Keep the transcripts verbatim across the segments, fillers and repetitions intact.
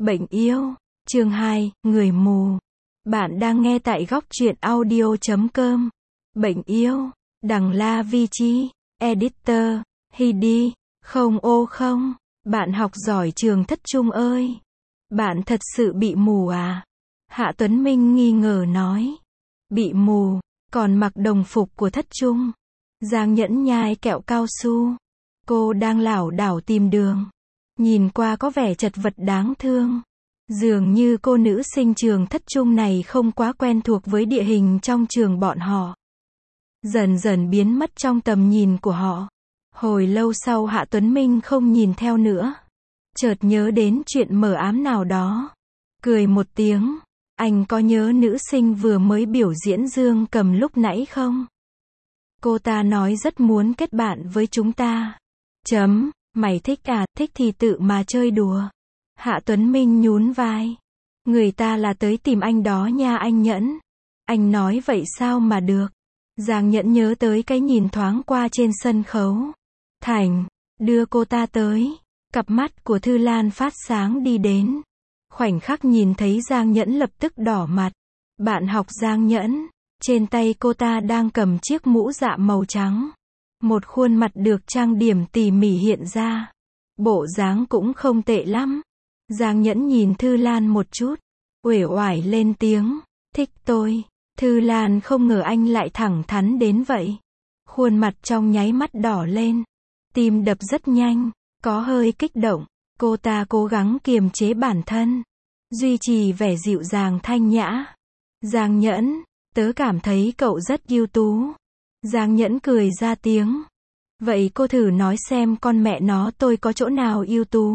Bệnh yêu. Chương hai, người mù. Bạn đang nghe tại góc truyện audio chấm com. Bệnh yêu. Đằng La Vi Chi. Editor. Hidi. Không ô không. Bạn học giỏi trường thất trung ơi. Bạn thật sự bị mù à? Hạ Tuấn Minh nghi ngờ nói. Bị mù, còn mặc đồng phục của thất trung. Giang Nhẫn nhai kẹo cao su. Cô đang lảo đảo tìm đường. Nhìn qua có vẻ chật vật đáng thương. Dường như cô nữ sinh trường thất trung này không quá quen thuộc với địa hình trong trường bọn họ. Dần dần biến mất trong tầm nhìn của họ. Hồi lâu sau Hạ Tuấn Minh không nhìn theo nữa. Chợt nhớ đến chuyện mờ ám nào đó. Cười một tiếng. Anh có nhớ nữ sinh vừa mới biểu diễn dương cầm lúc nãy không? Cô ta nói rất muốn kết bạn với chúng ta. Chấm, mày thích à, thích thì tự mà chơi đùa. Hạ Tuấn Minh nhún vai. Người ta là tới tìm anh đó nha anh Nhẫn. Anh nói vậy sao mà được. Giang Nhẫn nhớ tới cái nhìn thoáng qua trên sân khấu. Thành, đưa cô ta tới. Cặp mắt của Thư Lan phát sáng đi đến. Khoảnh khắc nhìn thấy Giang Nhẫn lập tức đỏ mặt. Bạn học Giang Nhẫn. Trên tay cô ta đang cầm chiếc mũ dạ màu trắng. Một khuôn mặt được trang điểm tỉ mỉ hiện ra. Bộ dáng cũng không tệ lắm. Giang Nhẫn nhìn Thư Lan một chút. Uể oải lên tiếng. Thích tôi. Thư Lan không ngờ anh lại thẳng thắn đến vậy. Khuôn mặt trong nháy mắt đỏ lên. Tim đập rất nhanh. Có hơi kích động. Cô ta cố gắng kiềm chế bản thân. Duy trì vẻ dịu dàng thanh nhã. Giang Nhẫn. Tớ cảm thấy cậu rất ưu tú. Giang Nhẫn cười ra tiếng. Vậy cô thử nói xem con mẹ nó tôi có chỗ nào ưu tú.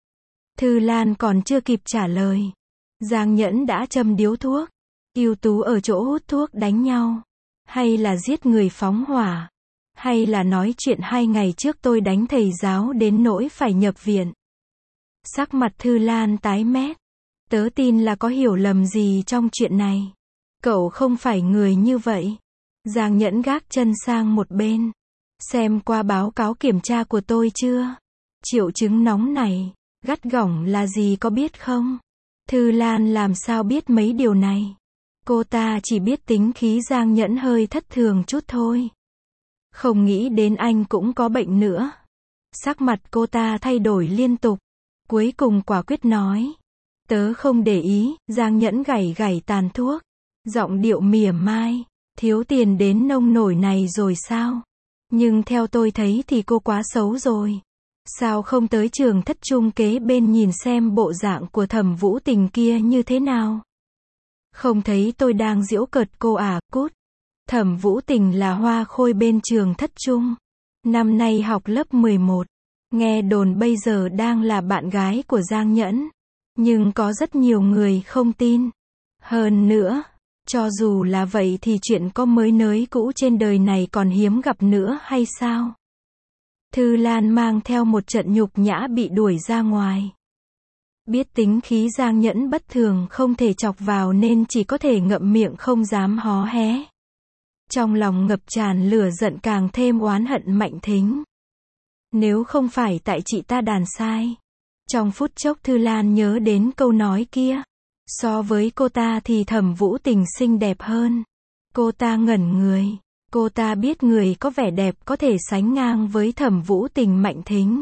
Thư Lan còn chưa kịp trả lời. Giang Nhẫn đã châm điếu thuốc. Ưu tú ở chỗ hút thuốc đánh nhau. Hay là giết người phóng hỏa. Hay là nói chuyện hai ngày trước tôi đánh thầy giáo đến nỗi phải nhập viện. Sắc mặt Thư Lan tái mét. Tớ tin là có hiểu lầm gì trong chuyện này. Cậu không phải người như vậy. Giang Nhẫn gác chân sang một bên. Xem qua báo cáo kiểm tra của tôi chưa? Triệu chứng nóng này, gắt gỏng là gì có biết không? Thư Lan làm sao biết mấy điều này? Cô ta chỉ biết tính khí Giang Nhẫn hơi thất thường chút thôi. Không nghĩ đến anh cũng có bệnh nữa. Sắc mặt cô ta thay đổi liên tục. Cuối cùng quả quyết nói. Tớ không để ý. Giang Nhẫn gảy gảy tàn thuốc. Giọng điệu mỉa mai. Thiếu tiền đến nông nổi này rồi sao? Nhưng theo tôi thấy thì cô quá xấu rồi. Sao không tới trường thất trung kế bên nhìn xem bộ dạng của Thẩm Vũ Tình kia như thế nào? Không thấy tôi đang giễu cợt cô à, cút. Thẩm Vũ Tình là hoa khôi bên trường thất trung. Năm nay học lớp mười một. Nghe đồn bây giờ đang là bạn gái của Giang Nhẫn. Nhưng có rất nhiều người không tin. Hơn nữa, cho dù là vậy thì chuyện có mới nới cũ trên đời này còn hiếm gặp nữa hay sao? Thư Lan mang theo một trận nhục nhã bị đuổi ra ngoài. Biết tính khí Giang Nhẫn bất thường không thể chọc vào nên chỉ có thể ngậm miệng không dám hó hé. Trong lòng ngập tràn lửa giận càng thêm oán hận Mạnh Thính. Nếu không phải tại chị ta đàn sai. Trong phút chốc Thư Lan nhớ đến câu nói kia. So với cô ta thì Thẩm Vũ Tình xinh đẹp hơn. Cô ta ngẩn người. Cô ta biết người có vẻ đẹp có thể sánh ngang với Thẩm Vũ Tình Mạnh Thính.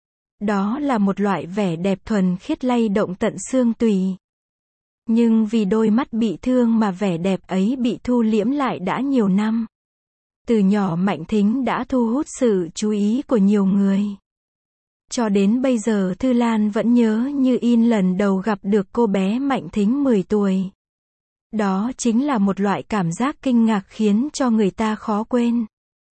Đó là một loại vẻ đẹp thuần khiết lay động tận xương tùy. Nhưng vì đôi mắt bị thương mà vẻ đẹp ấy bị thu liễm lại đã nhiều năm. Từ nhỏ Mạnh Thính đã thu hút sự chú ý của nhiều người. Cho đến bây giờ Thư Lan vẫn nhớ như in lần đầu gặp được cô bé Mạnh Thính mười tuổi. Đó chính là một loại cảm giác kinh ngạc khiến cho người ta khó quên.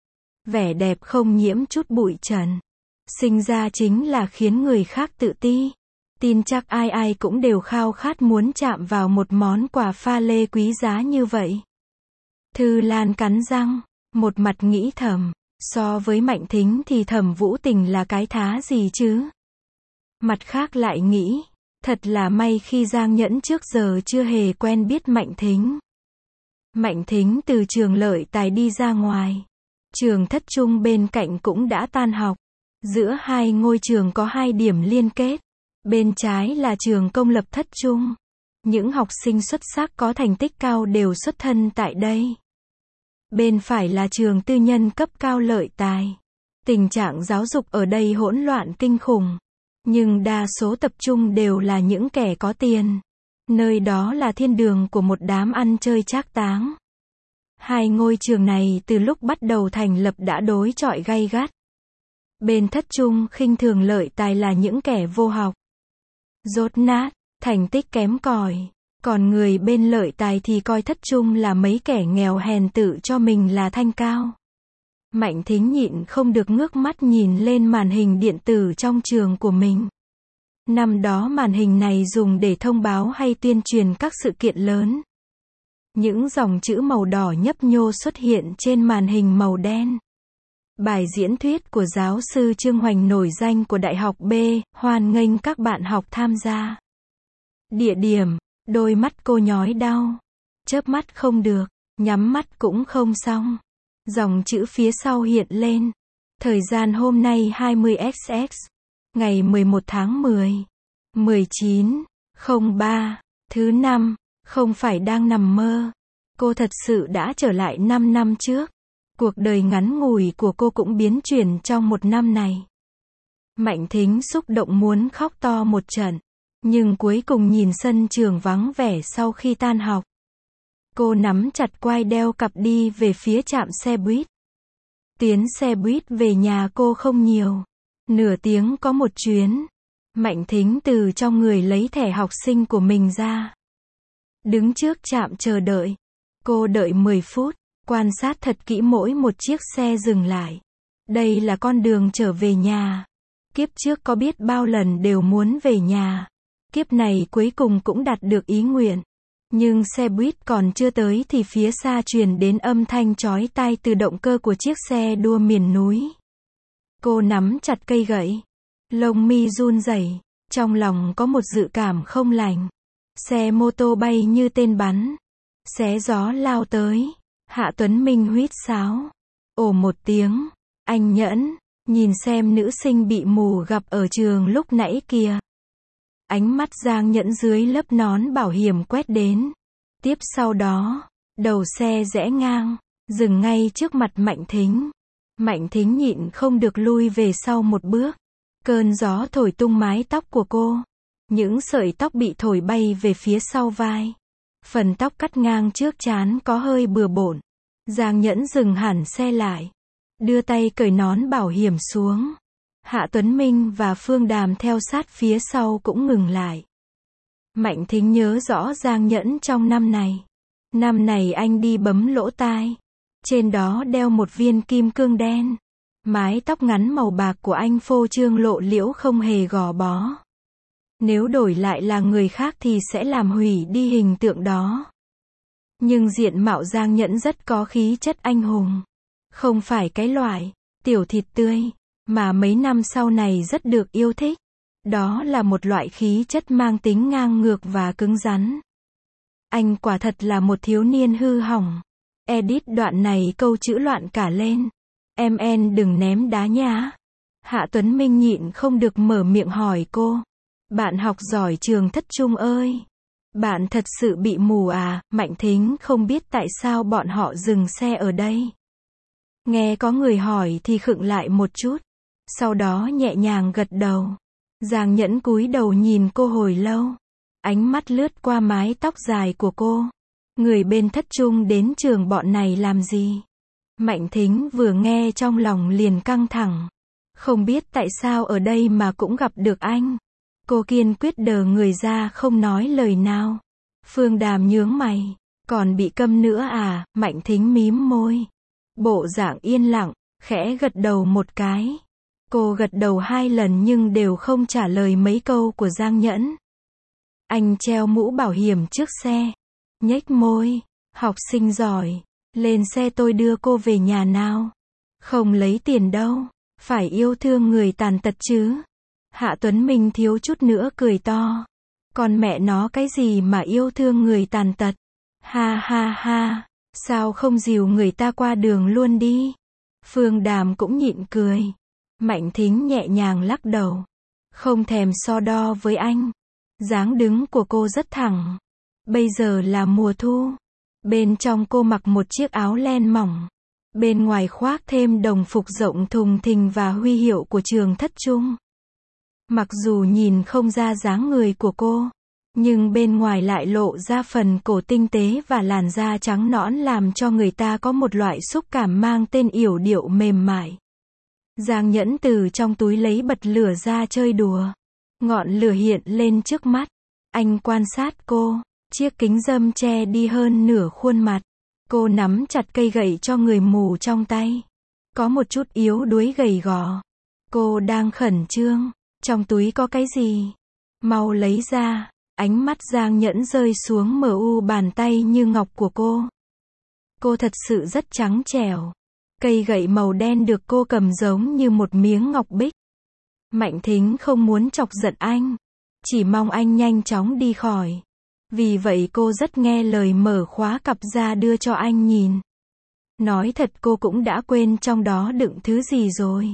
Vẻ đẹp không nhiễm chút bụi trần. Sinh ra chính là khiến người khác tự ti. Tin chắc ai ai cũng đều khao khát muốn chạm vào một món quà pha lê quý giá như vậy. Thư Lan cắn răng, một mặt nghĩ thầm. So với Mạnh Thính thì Thẩm Vũ Tình là cái thá gì chứ? Mặt khác lại nghĩ, thật là may khi Giang Nhẫn trước giờ chưa hề quen biết Mạnh Thính. Mạnh Thính từ trường Lợi Tài đi ra ngoài. Trường thất trung bên cạnh cũng đã tan học. Giữa hai ngôi trường có hai điểm liên kết. Bên trái là trường công lập Thất Trung. Những học sinh xuất sắc có thành tích cao đều xuất thân tại đây. Bên phải là trường tư nhân cấp cao Lợi Tài. Tình trạng giáo dục ở đây hỗn loạn kinh khủng. Nhưng đa số tập trung đều là những kẻ có tiền. Nơi đó là thiên đường của một đám ăn chơi trác táng. Hai ngôi trường này từ lúc bắt đầu thành lập đã đối chọi gay gắt. Bên Thất Trung khinh thường Lợi Tài là những kẻ vô học, dốt nát, thành tích kém cỏi. Còn người bên Lợi Tài thì coi Thất Trung là mấy kẻ nghèo hèn tự cho mình là thanh cao. Mạnh Thính nhịn không được ngước mắt nhìn lên màn hình điện tử trong trường của mình. Năm đó màn hình này dùng để thông báo hay tuyên truyền các sự kiện lớn. Những dòng chữ màu đỏ nhấp nhô xuất hiện trên màn hình màu đen. Bài diễn thuyết của giáo sư Trương Hoành nổi danh của Đại học B, hoan nghênh các bạn học tham gia. Địa điểm, đôi mắt cô nhói đau. Chớp mắt không được, nhắm mắt cũng không xong. Dòng chữ phía sau hiện lên. Thời gian hôm nay hai mươi xx, ngày mười một tháng mười, mười chín không ba, thứ năm, không phải đang nằm mơ. Cô thật sự đã trở lại năm năm trước. Cuộc đời ngắn ngủi của cô cũng biến chuyển trong một năm này. Mạnh Thính xúc động muốn khóc to một trận. Nhưng cuối cùng nhìn sân trường vắng vẻ sau khi tan học. Cô nắm chặt quai đeo cặp đi về phía trạm xe buýt. Tiến xe buýt về nhà cô không nhiều. Nửa tiếng có một chuyến. Mạnh Thính từ trong người lấy thẻ học sinh của mình ra. Đứng trước trạm chờ đợi. Cô đợi mười phút. Quan sát thật kỹ mỗi một chiếc xe dừng lại. Đây là con đường trở về nhà. Kiếp trước có biết bao lần đều muốn về nhà. Kiếp này cuối cùng cũng đạt được ý nguyện. Nhưng xe buýt còn chưa tới thì phía xa truyền đến âm thanh chói tai từ động cơ của chiếc xe đua miền núi. Cô nắm chặt cây gậy. Lông mi run rẩy. Trong lòng có một dự cảm không lành. Xe mô tô bay như tên bắn. Xé gió lao tới. Hạ Tuấn Minh huýt sáo. Ồ một tiếng. Anh Nhẫn, nhìn xem nữ sinh bị mù gặp ở trường lúc nãy kìa. Ánh mắt Giang Nhẫn dưới lớp nón bảo hiểm quét đến. Tiếp sau đó, đầu xe rẽ ngang, dừng ngay trước mặt Mạnh Thính. Mạnh Thính nhịn không được lui về sau một bước. Cơn gió thổi tung mái tóc của cô. Những sợi tóc bị thổi bay về phía sau vai. Phần tóc cắt ngang trước trán có hơi bừa bộn. Giang Nhẫn dừng hẳn xe lại. Đưa tay cởi nón bảo hiểm xuống. Hạ Tuấn Minh và Phương Đàm theo sát phía sau cũng ngừng lại. Mạnh Thính nhớ rõ Giang Nhẫn trong năm này. Năm này anh đi bấm lỗ tai. Trên đó đeo một viên kim cương đen. Mái tóc ngắn màu bạc của anh phô trương lộ liễu không hề gò bó. Nếu đổi lại là người khác thì sẽ làm hủy đi hình tượng đó. Nhưng diện mạo Giang Nhẫn rất có khí chất anh hùng. Không phải cái loại tiểu thịt tươi, mà mấy năm sau này rất được yêu thích. Đó là một loại khí chất mang tính ngang ngược và cứng rắn. Anh quả thật là một thiếu niên hư hỏng. Edit đoạn này câu chữ loạn cả lên. Em en đừng ném đá nhá. Hạ Tuấn Minh nhịn không được mở miệng hỏi cô. Bạn học giỏi trường Thất Trung ơi. Bạn thật sự bị mù à? Mạnh Thính không biết tại sao bọn họ dừng xe ở đây. Nghe có người hỏi thì khựng lại một chút. Sau đó nhẹ nhàng gật đầu. Giang Nhẫn cúi đầu nhìn cô hồi lâu. Ánh mắt lướt qua mái tóc dài của cô. Người bên Thất Trung đến trường bọn này làm gì? Mạnh Thính vừa nghe trong lòng liền căng thẳng. Không biết tại sao ở đây mà cũng gặp được anh. Cô kiên quyết đờ người ra không nói lời nào. Phương Đàm nhướng mày. Còn bị câm nữa à? Mạnh Thính mím môi. Bộ dạng yên lặng, khẽ gật đầu một cái. Cô gật đầu hai lần nhưng đều không trả lời mấy câu của Giang Nhẫn. Anh treo mũ bảo hiểm trước xe. Nhếch môi. Học sinh giỏi. Lên xe tôi đưa cô về nhà nào. Không lấy tiền đâu. Phải yêu thương người tàn tật chứ. Hạ Tuấn Minh thiếu chút nữa cười to. Còn mẹ nó cái gì mà yêu thương người tàn tật. Ha ha ha. Sao không dìu người ta qua đường luôn đi. Phương Đàm cũng nhịn cười. Mạnh Thính nhẹ nhàng lắc đầu. Không thèm so đo với anh. Dáng đứng của cô rất thẳng. Bây giờ là mùa thu. Bên trong cô mặc một chiếc áo len mỏng. Bên ngoài khoác thêm đồng phục rộng thùng thình và huy hiệu của trường thất trung. Mặc dù nhìn không ra dáng người của cô, nhưng bên ngoài lại lộ ra phần cổ tinh tế và làn da trắng nõn làm cho người ta có một loại xúc cảm mang tên yểu điệu mềm mại. Giang Nhẫn từ trong túi lấy bật lửa ra chơi đùa. Ngọn lửa hiện lên trước mắt. Anh quan sát cô. Chiếc kính râm che đi hơn nửa khuôn mặt. Cô nắm chặt cây gậy cho người mù trong tay. Có một chút yếu đuối gầy gò. Cô đang khẩn trương. Trong túi có cái gì? Mau lấy ra. Ánh mắt Giang Nhẫn rơi xuống mờ u bàn tay như ngọc của cô. Cô thật sự rất trắng trẻo. Cây gậy màu đen được cô cầm giống như một miếng ngọc bích. Mạnh Thính không muốn chọc giận anh. Chỉ mong anh nhanh chóng đi khỏi. Vì vậy cô rất nghe lời mở khóa cặp ra đưa cho anh nhìn. Nói thật cô cũng đã quên trong đó đựng thứ gì rồi.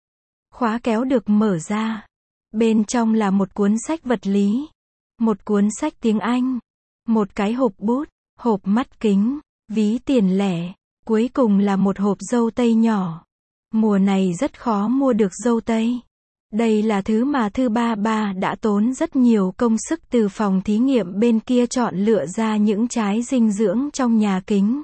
Khóa kéo được mở ra. Bên trong là một cuốn sách vật lý. Một cuốn sách tiếng Anh. Một cái hộp bút, hộp mắt kính, ví tiền lẻ. Cuối cùng là một hộp dâu tây nhỏ. Mùa này rất khó mua được dâu tây. Đây là thứ mà Thư Ba Ba đã tốn rất nhiều công sức từ phòng thí nghiệm bên kia chọn lựa ra những trái dinh dưỡng trong nhà kính.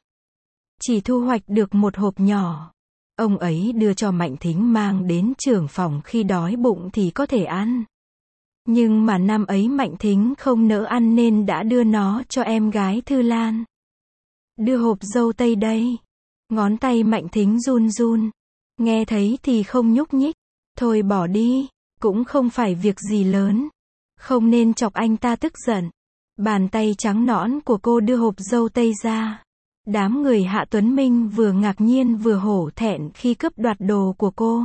Chỉ thu hoạch được một hộp nhỏ. Ông ấy đưa cho Mạnh Thính mang đến trưởng phòng khi đói bụng thì có thể ăn. Nhưng mà năm ấy Mạnh Thính không nỡ ăn nên đã đưa nó cho em gái Thư Lan. Đưa hộp dâu tây đây. Ngón tay Mạnh Thính run run. Nghe thấy thì không nhúc nhích. Thôi bỏ đi. Cũng không phải việc gì lớn. Không nên chọc anh ta tức giận. Bàn tay trắng nõn của cô đưa hộp dâu tây ra. Đám người Hạ Tuấn Minh vừa ngạc nhiên vừa hổ thẹn khi cướp đoạt đồ của cô.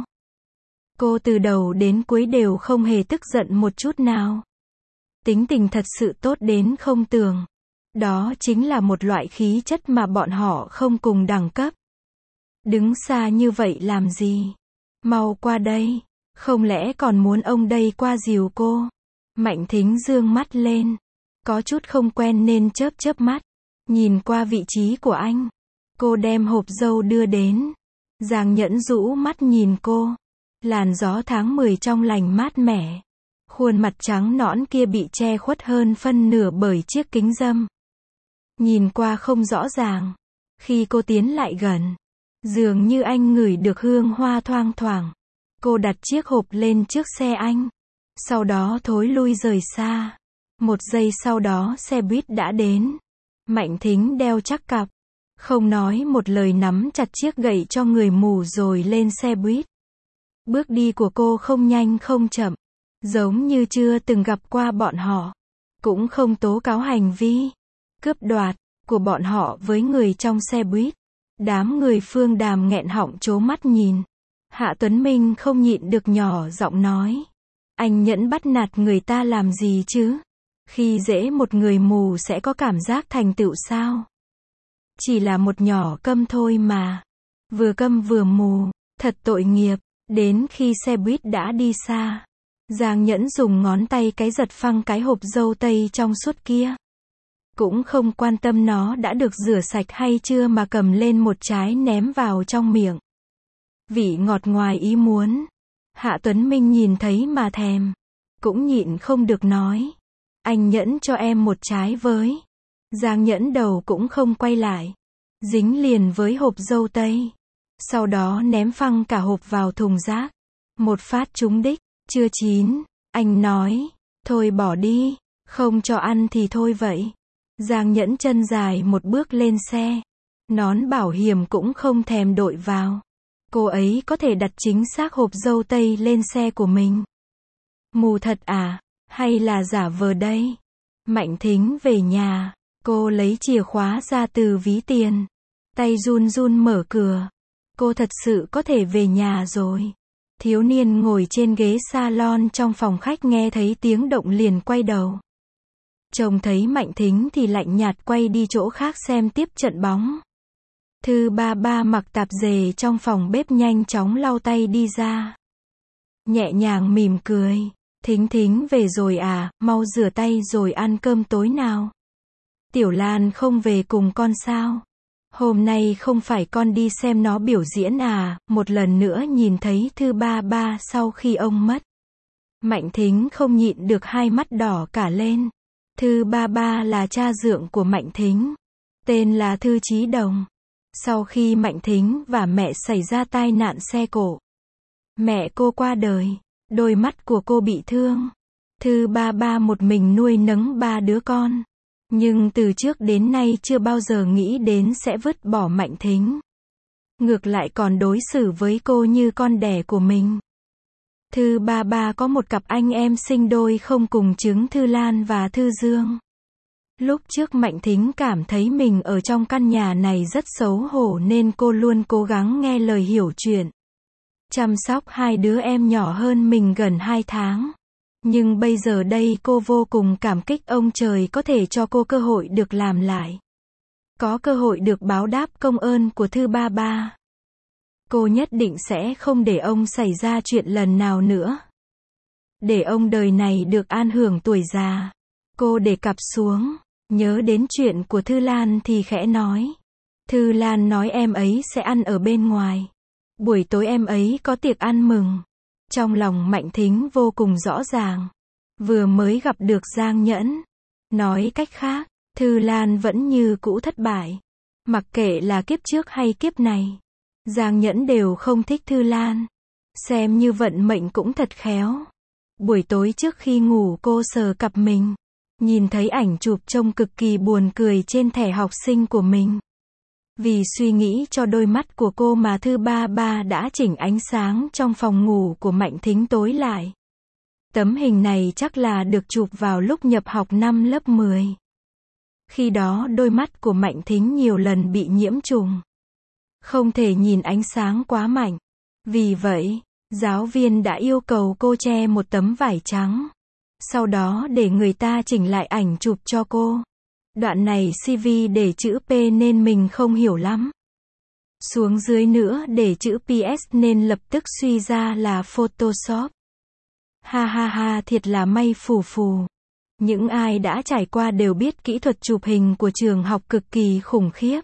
Cô từ đầu đến cuối đều không hề tức giận một chút nào. Tính tình thật sự tốt đến không tưởng. Đó chính là một loại khí chất mà bọn họ không cùng đẳng cấp. Đứng xa như vậy làm gì? Mau qua đây. Không lẽ còn muốn ông đây qua dìu cô? Mạnh Thính dương mắt lên. Có chút không quen nên chớp chớp mắt. Nhìn qua vị trí của anh. Cô đem hộp dâu đưa đến. Giang Nhẫn rũ mắt nhìn cô. Làn gió tháng mười trong lành mát mẻ. Khuôn mặt trắng nõn kia bị che khuất hơn phân nửa bởi chiếc kính râm. Nhìn qua không rõ ràng. Khi cô tiến lại gần, dường như anh ngửi được hương hoa thoang thoảng. Cô đặt chiếc hộp lên trước xe anh. Sau đó thối lui rời xa. Một giây sau đó xe buýt đã đến. Mạnh Thính đeo chắc cặp. Không nói một lời nắm chặt chiếc gậy cho người mù rồi lên xe buýt. Bước đi của cô không nhanh không chậm. Giống như chưa từng gặp qua bọn họ. Cũng không tố cáo hành vi cướp đoạt của bọn họ với người trong xe buýt. Đám người Phương Đàm nghẹn họng trố mắt nhìn. Hạ Tuấn Minh không nhịn được nhỏ giọng nói. Anh Nhẫn bắt nạt người ta làm gì chứ? Khi dễ một người mù sẽ có cảm giác thành tựu sao? Chỉ là một nhỏ câm thôi mà. Vừa câm vừa mù, thật tội nghiệp. Đến khi xe buýt đã đi xa, Giang Nhẫn dùng ngón tay cái giật phăng cái hộp dâu tây trong suốt kia. Cũng không quan tâm nó đã được rửa sạch hay chưa mà cầm lên một trái ném vào trong miệng. Vị ngọt ngoài ý muốn. Hạ Tuấn Minh nhìn thấy mà thèm. Cũng nhịn không được nói. Anh Nhẫn cho em một trái với. Giang Nhẫn đầu cũng không quay lại. Dính liền với hộp dâu tây. Sau đó ném phăng cả hộp vào thùng rác. Một phát trúng đích. Chưa chín. Anh nói. Thôi bỏ đi. Không cho ăn thì thôi vậy. Giang Nhẫn chân dài một bước lên xe. Nón bảo hiểm cũng không thèm đội vào. Cô ấy có thể đặt chính xác hộp dâu tây lên xe của mình. Mù thật à? Hay là giả vờ đây? Mạnh Thính về nhà. Cô lấy chìa khóa ra từ ví tiền. Tay run run mở cửa. Cô thật sự có thể về nhà rồi. Thiếu niên ngồi trên ghế salon trong phòng khách nghe thấy tiếng động liền quay đầu. Trông thấy Mạnh Thính thì lạnh nhạt quay đi chỗ khác xem tiếp trận bóng. Thư Ba Ba mặc tạp dề trong phòng bếp nhanh chóng lau tay đi ra. Nhẹ nhàng mỉm cười. Thính Thính về rồi à, mau rửa tay rồi ăn cơm tối nào. Tiểu Lan không về cùng con sao? Hôm nay không phải con đi xem nó biểu diễn à, một lần nữa nhìn thấy Thư Ba Ba sau khi ông mất. Mạnh Thính không nhịn được hai mắt đỏ cả lên. Thư Ba Ba là cha dượng của Mạnh Thính. Tên là Thư Chí Đồng. Sau khi Mạnh Thính và mẹ xảy ra tai nạn xe cộ, mẹ cô qua đời, đôi mắt của cô bị thương. Thư Ba Ba một mình nuôi nấng ba đứa con. Nhưng từ trước đến nay chưa bao giờ nghĩ đến sẽ vứt bỏ Mạnh Thính. Ngược lại còn đối xử với cô như con đẻ của mình. Thư Ba Ba có một cặp anh em sinh đôi không cùng chứng, Thư Lan và Thư Dương. Lúc trước Mạnh Thính cảm thấy mình ở trong căn nhà này rất xấu hổ nên cô luôn cố gắng nghe lời hiểu chuyện. Chăm sóc hai đứa em nhỏ hơn mình gần hai tháng. Nhưng bây giờ đây cô vô cùng cảm kích ông trời có thể cho cô cơ hội được làm lại. Có cơ hội được báo đáp công ơn của Thư Ba Ba. Cô nhất định sẽ không để ông xảy ra chuyện lần nào nữa. Để ông đời này được an hưởng tuổi già. Cô để cặp xuống, nhớ đến chuyện của Thư Lan thì khẽ nói. Thư Lan nói em ấy sẽ ăn ở bên ngoài. Buổi tối em ấy có tiệc ăn mừng. Trong lòng Mạnh Thính vô cùng rõ ràng. Vừa mới gặp được Giang Nhẫn. Nói cách khác, Thư Lan vẫn như cũ thất bại. Mặc kệ là kiếp trước hay kiếp này, Giang Nhẫn đều không thích Thư Lan. Xem như vận mệnh cũng thật khéo. Buổi tối trước khi ngủ cô sờ cặp mình. Nhìn thấy ảnh chụp trông cực kỳ buồn cười trên thẻ học sinh của mình. Vì suy nghĩ cho đôi mắt của cô mà Thư Ba Ba đã chỉnh ánh sáng trong phòng ngủ của Mạnh Thính tối lại. Tấm hình này chắc là được chụp vào lúc nhập học năm lớp mười. Khi đó đôi mắt của Mạnh Thính nhiều lần bị nhiễm trùng. Không thể nhìn ánh sáng quá mạnh. Vì vậy, giáo viên đã yêu cầu cô che một tấm vải trắng. Sau đó để người ta chỉnh lại ảnh chụp cho cô. Đoạn này xê vê để chữ P nên mình không hiểu lắm. Xuống dưới nữa để chữ pê ét nên lập tức suy ra là Photoshop. Ha ha ha, thiệt là may phù phù. Những ai đã trải qua đều biết kỹ thuật chụp hình của trường học cực kỳ khủng khiếp.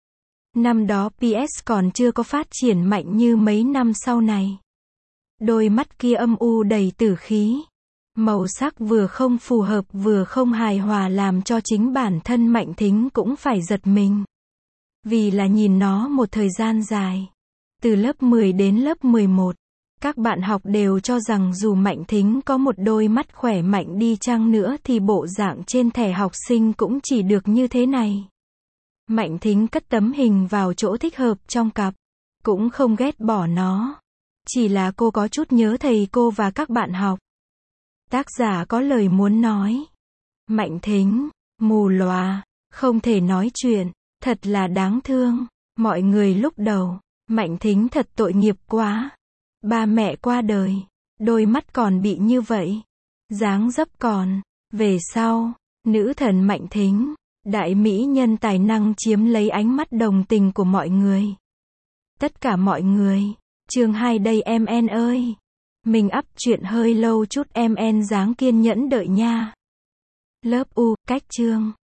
Năm đó pê ét còn chưa có phát triển mạnh như mấy năm sau này. Đôi mắt kia âm u đầy tử khí. Màu sắc vừa không phù hợp vừa không hài hòa làm cho chính bản thân Mạnh Thính cũng phải giật mình. Vì là nhìn nó một thời gian dài. Từ lớp mười đến lớp mười một, các bạn học đều cho rằng dù Mạnh Thính có một đôi mắt khỏe mạnh đi chăng nữa thì bộ dạng trên thẻ học sinh cũng chỉ được như thế này. Mạnh Thính cất tấm hình vào chỗ thích hợp trong cặp. Cũng không ghét bỏ nó. Chỉ là cô có chút nhớ thầy cô và các bạn học. Tác giả có lời muốn nói. Mạnh Thính, mù lòa, không thể nói chuyện, thật là đáng thương. Mọi người lúc đầu, Mạnh Thính thật tội nghiệp quá. Ba mẹ qua đời, đôi mắt còn bị như vậy. Dáng dấp còn, về sau, nữ thần Mạnh Thính, đại mỹ nhân tài năng chiếm lấy ánh mắt đồng tình của mọi người. Tất cả mọi người, chương hai đây em en ơi. Mình up chuyện hơi lâu chút em en dáng kiên nhẫn đợi nha. Lớp U, cách chương.